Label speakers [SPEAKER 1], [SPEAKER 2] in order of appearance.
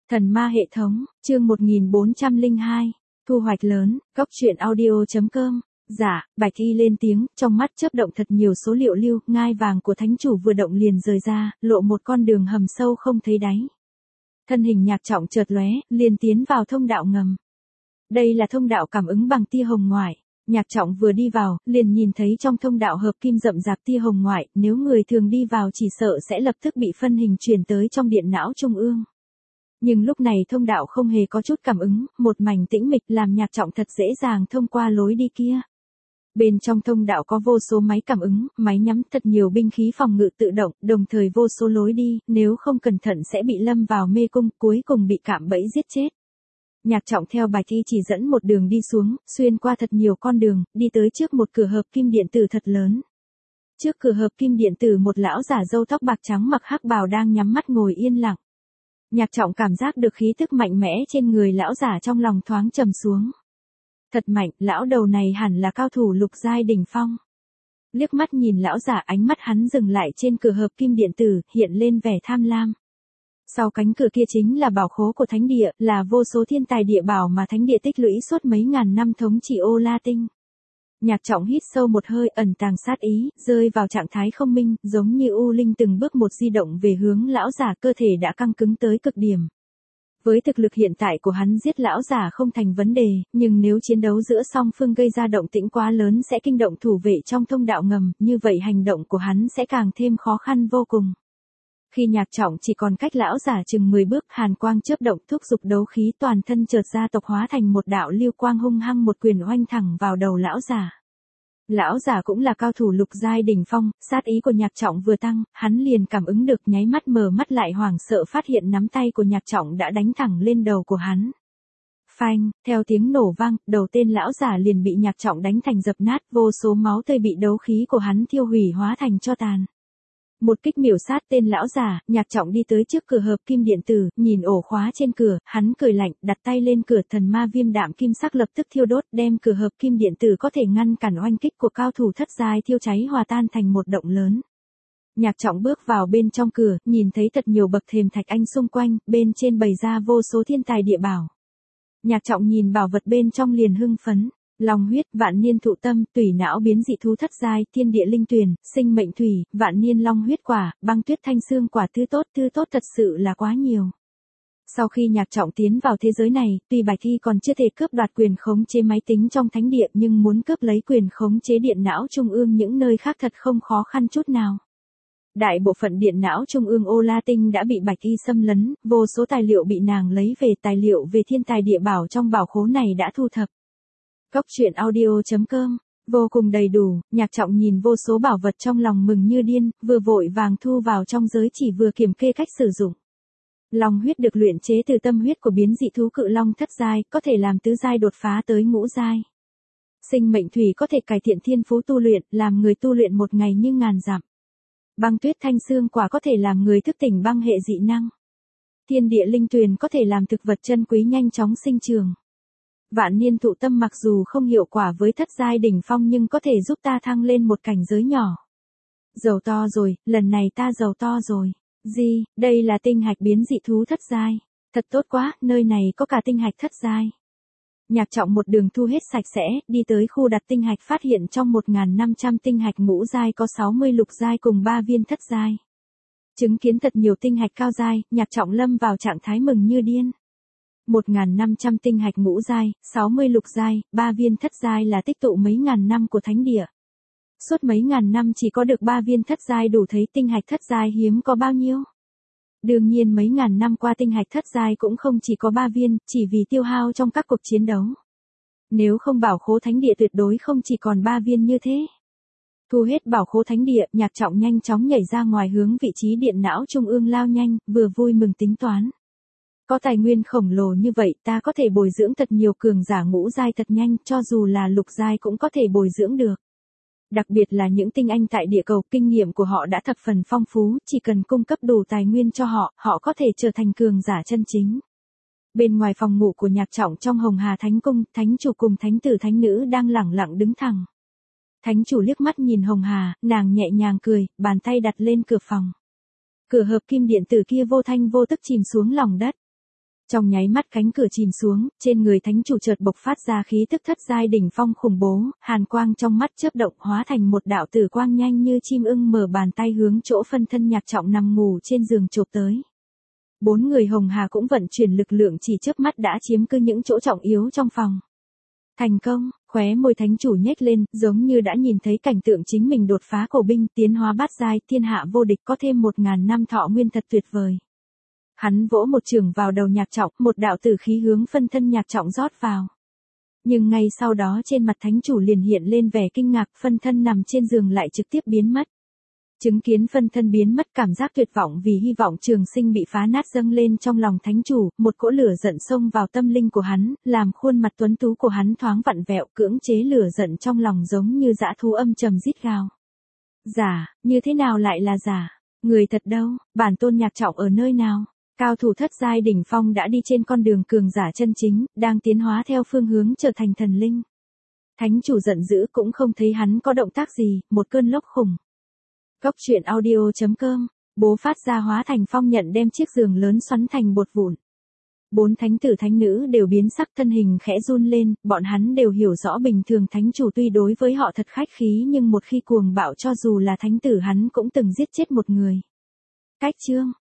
[SPEAKER 1] Thần ma hệ thống, chương 1402, thu hoạch lớn, góc truyện audio.com. Dạ, Bạch Y lên tiếng, trong mắt chớp động thật nhiều số liệu lưu, ngai vàng của thánh chủ vừa động liền rời ra, lộ một con đường hầm sâu không thấy đáy. Thân hình Nhạc Trọng chợt lóe, liền tiến vào thông đạo ngầm. Đây là thông đạo cảm ứng bằng tia hồng ngoại. Nhạc Trọng vừa đi vào, liền nhìn thấy trong thông đạo hợp kim rậm rạp tia hồng ngoại, nếu người thường đi vào chỉ sợ sẽ lập tức bị phân hình truyền tới trong điện não trung ương. Nhưng lúc này thông đạo không hề có chút cảm ứng, một mảnh tĩnh mịch làm Nhạc Trọng thật dễ dàng thông qua lối đi kia. Bên trong thông đạo có vô số máy cảm ứng, máy nhắm, thật nhiều binh khí phòng ngự tự động, đồng thời vô số lối đi, nếu không cẩn thận sẽ bị lâm vào mê cung, cuối cùng bị cạm bẫy giết chết. Nhạc Trọng theo Bạch Y chỉ dẫn một đường đi xuống, xuyên qua thật nhiều con đường, đi tới trước một cửa hợp kim điện tử thật lớn. Trước cửa hợp kim điện tử một lão giả râu tóc bạc trắng mặc hắc bào đang nhắm mắt ngồi yên lặng. Nhạc Trọng cảm giác được khí tức mạnh mẽ trên người lão giả, trong lòng thoáng trầm xuống. Thật mạnh, lão đầu này hẳn là cao thủ lục giai đỉnh phong. Liếc mắt nhìn lão giả, ánh mắt hắn dừng lại trên cửa hợp kim điện tử, hiện lên vẻ tham lam. Sau cánh cửa kia chính là bảo khố của thánh địa, là vô số thiên tài địa bảo mà thánh địa tích lũy suốt mấy ngàn năm thống trị Ô La Tinh. Nhạc Trọng hít sâu một hơi, ẩn tàng sát ý, rơi vào trạng thái không minh, giống như U Linh từng bước một di động về hướng lão giả, cơ thể đã căng cứng tới cực điểm. Với thực lực hiện tại của hắn, giết lão giả không thành vấn đề, nhưng nếu chiến đấu giữa song phương gây ra động tĩnh quá lớn sẽ kinh động thủ vệ trong thông đạo ngầm, như vậy hành động của hắn sẽ càng thêm khó khăn vô cùng. Khi Nhạc Trọng chỉ còn cách lão giả chừng 10 bước, hàn quang chớp động thúc giục đấu khí, toàn thân chợt ra tộc hóa thành một đạo lưu quang, hung hăng một quyền oanh thẳng vào đầu lão giả. Lão giả cũng là cao thủ lục giai đỉnh phong, sát ý của Nhạc Trọng vừa tăng, hắn liền cảm ứng được, nháy mắt mở mắt lại hoảng sợ phát hiện nắm tay của Nhạc Trọng đã đánh thẳng lên đầu của hắn. Phanh, theo tiếng nổ vang, đầu tên lão giả liền bị Nhạc Trọng đánh thành dập nát, vô số máu tươi bị đấu khí của hắn thiêu hủy hóa thành tro tàn. Một kích miểu sát tên lão giả, Nhạc Trọng đi tới trước cửa hợp kim điện tử, nhìn ổ khóa trên cửa, hắn cười lạnh, đặt tay lên cửa, thần ma viêm đạm kim sắc lập tức thiêu đốt, đem cửa hợp kim điện tử có thể ngăn cản oanh kích của cao thủ thất giai thiêu cháy hòa tan thành một động lớn. Nhạc Trọng bước vào bên trong cửa, nhìn thấy thật nhiều bậc thềm thạch anh xung quanh, bên trên bày ra vô số thiên tài địa bảo. Nhạc Trọng nhìn bảo vật bên trong liền hưng phấn. Long huyết, vạn niên thụ tâm, tùy não biến dị thú thất giai, thiên địa linh tuyền, sinh mệnh thủy, vạn niên long huyết quả, băng tuyết thanh xương quả, thứ tốt thật sự là quá nhiều. Sau khi Nhạc Trọng tiến vào thế giới này, tuy Bạch Y còn chưa thể cướp đoạt quyền khống chế máy tính trong thánh địa, nhưng muốn cướp lấy quyền khống chế điện não trung ương những nơi khác thật không khó khăn chút nào. Đại bộ phận điện não trung ương Ô La Tinh đã bị Bạch Y xâm lấn, vô số tài liệu bị nàng lấy về, tài liệu về thiên tài địa bảo trong bảo khố này đã thu thập. Góc truyện audio.com, vô cùng đầy đủ, Nhạc Trọng nhìn vô số bảo vật trong lòng mừng như điên, vừa vội vàng thu vào trong giới chỉ vừa kiểm kê cách sử dụng. Long huyết được luyện chế từ tâm huyết của biến dị thú cự long thất giai, có thể làm tứ giai đột phá tới ngũ giai. Sinh mệnh thủy có thể cải thiện thiên phú tu luyện, làm người tu luyện một ngày như ngàn dặm. Băng tuyết thanh xương quả có thể làm người thức tỉnh băng hệ dị năng. Thiên địa linh tuyền có thể làm thực vật chân quý nhanh chóng sinh trưởng. Vạn niên thụ tâm mặc dù không hiệu quả với thất giai đỉnh phong nhưng có thể giúp ta thăng lên một cảnh giới nhỏ. Giàu to rồi, lần này ta giàu to rồi. Gì, đây là tinh hạch biến dị thú thất giai. Thật tốt quá, nơi này có cả tinh hạch thất giai. Nhạc Trọng một đường thu hết sạch sẽ, đi tới khu đặt tinh hạch, phát hiện trong 1.500 tinh hạch ngũ giai có 60 lục giai cùng 3 viên thất giai. Chứng kiến thật nhiều tinh hạch cao giai, Nhạc Trọng lâm vào trạng thái mừng như điên. 1.500 tinh hạch ngũ giai, 60 lục giai, 3 viên thất giai là tích tụ mấy ngàn năm của thánh địa. Suốt mấy ngàn năm chỉ có được 3 viên thất giai, đủ thấy tinh hạch thất giai hiếm có bao nhiêu. Đương nhiên mấy ngàn năm qua tinh hạch thất giai cũng không chỉ có 3 viên, chỉ vì tiêu hao trong các cuộc chiến đấu. Nếu không bảo khố thánh địa tuyệt đối không chỉ còn 3 viên như thế. Thu hết bảo khố thánh địa, Nhạc Trọng nhanh chóng nhảy ra ngoài hướng vị trí điện não trung ương lao nhanh, vừa vui mừng tính toán. Có tài nguyên khổng lồ như vậy, ta có thể bồi dưỡng thật nhiều cường giả ngũ giai thật nhanh, cho dù là lục giai cũng có thể bồi dưỡng được. Đặc biệt là những tinh anh tại địa cầu, kinh nghiệm của họ đã thập phần phong phú, chỉ cần cung cấp đủ tài nguyên cho họ, họ có thể trở thành cường giả chân chính. Bên ngoài phòng ngủ của Nhạc Trọng trong Hồng Hà Thánh Cung, thánh chủ cùng thánh tử thánh nữ đang lẳng lặng đứng thẳng. Thánh chủ liếc mắt nhìn Hồng Hà, nàng nhẹ nhàng cười, bàn tay đặt lên cửa phòng. Cửa hợp kim điện tử kia vô thanh vô tức chìm xuống lòng đất. Trong nháy mắt cánh cửa chìm xuống, trên người thánh chủ chợt bộc phát ra khí tức thất giai đỉnh phong khủng bố, hàn quang trong mắt chớp động hóa thành một đạo tử quang nhanh như chim ưng mở bàn tay hướng chỗ phân thân Nhạc Trọng nằm ngủ trên giường chộp tới. 4 người Hồng Hà cũng vận chuyển lực lượng chỉ chớp mắt đã chiếm cứ những chỗ trọng yếu trong phòng. Thành công, khóe môi thánh chủ nhếch lên, giống như đã nhìn thấy cảnh tượng chính mình đột phá cổ binh, tiến hóa bát giai, thiên hạ vô địch, có thêm 1000 năm thọ nguyên thật tuyệt vời. Hắn vỗ một chưởng vào đầu Nhạc Trọng, một đạo tử khí hướng phân thân Nhạc Trọng rót vào. Nhưng ngay sau đó trên mặt thánh chủ liền hiện lên vẻ kinh ngạc, phân thân nằm trên giường lại trực tiếp biến mất. Chứng kiến phân thân biến mất, cảm giác tuyệt vọng vì hy vọng trường sinh bị phá nát dâng lên trong lòng thánh chủ, một cỗ lửa giận xông vào tâm linh của hắn, làm khuôn mặt tuấn tú của hắn thoáng vặn vẹo, cưỡng chế lửa giận trong lòng giống như dã thú âm trầm rít gào. Giả, như thế nào lại là giả? Người thật đâu, bản tôn Nhạc Trọng ở nơi nào? Cao thủ thất giai đỉnh phong đã đi trên con đường cường giả chân chính, đang tiến hóa theo phương hướng trở thành thần linh. Thánh chủ giận dữ cũng không thấy hắn có động tác gì, một cơn lốc khủng. Góc truyện audio.com, bố phát ra hóa thành phong nhận đem chiếc giường lớn xoắn thành bột vụn. 4 thánh tử thánh nữ đều biến sắc, thân hình khẽ run lên, bọn hắn đều hiểu rõ bình thường thánh chủ tuy đối với họ thật khách khí nhưng một khi cuồng bạo cho dù là thánh tử hắn cũng từng giết chết một người. Cách chương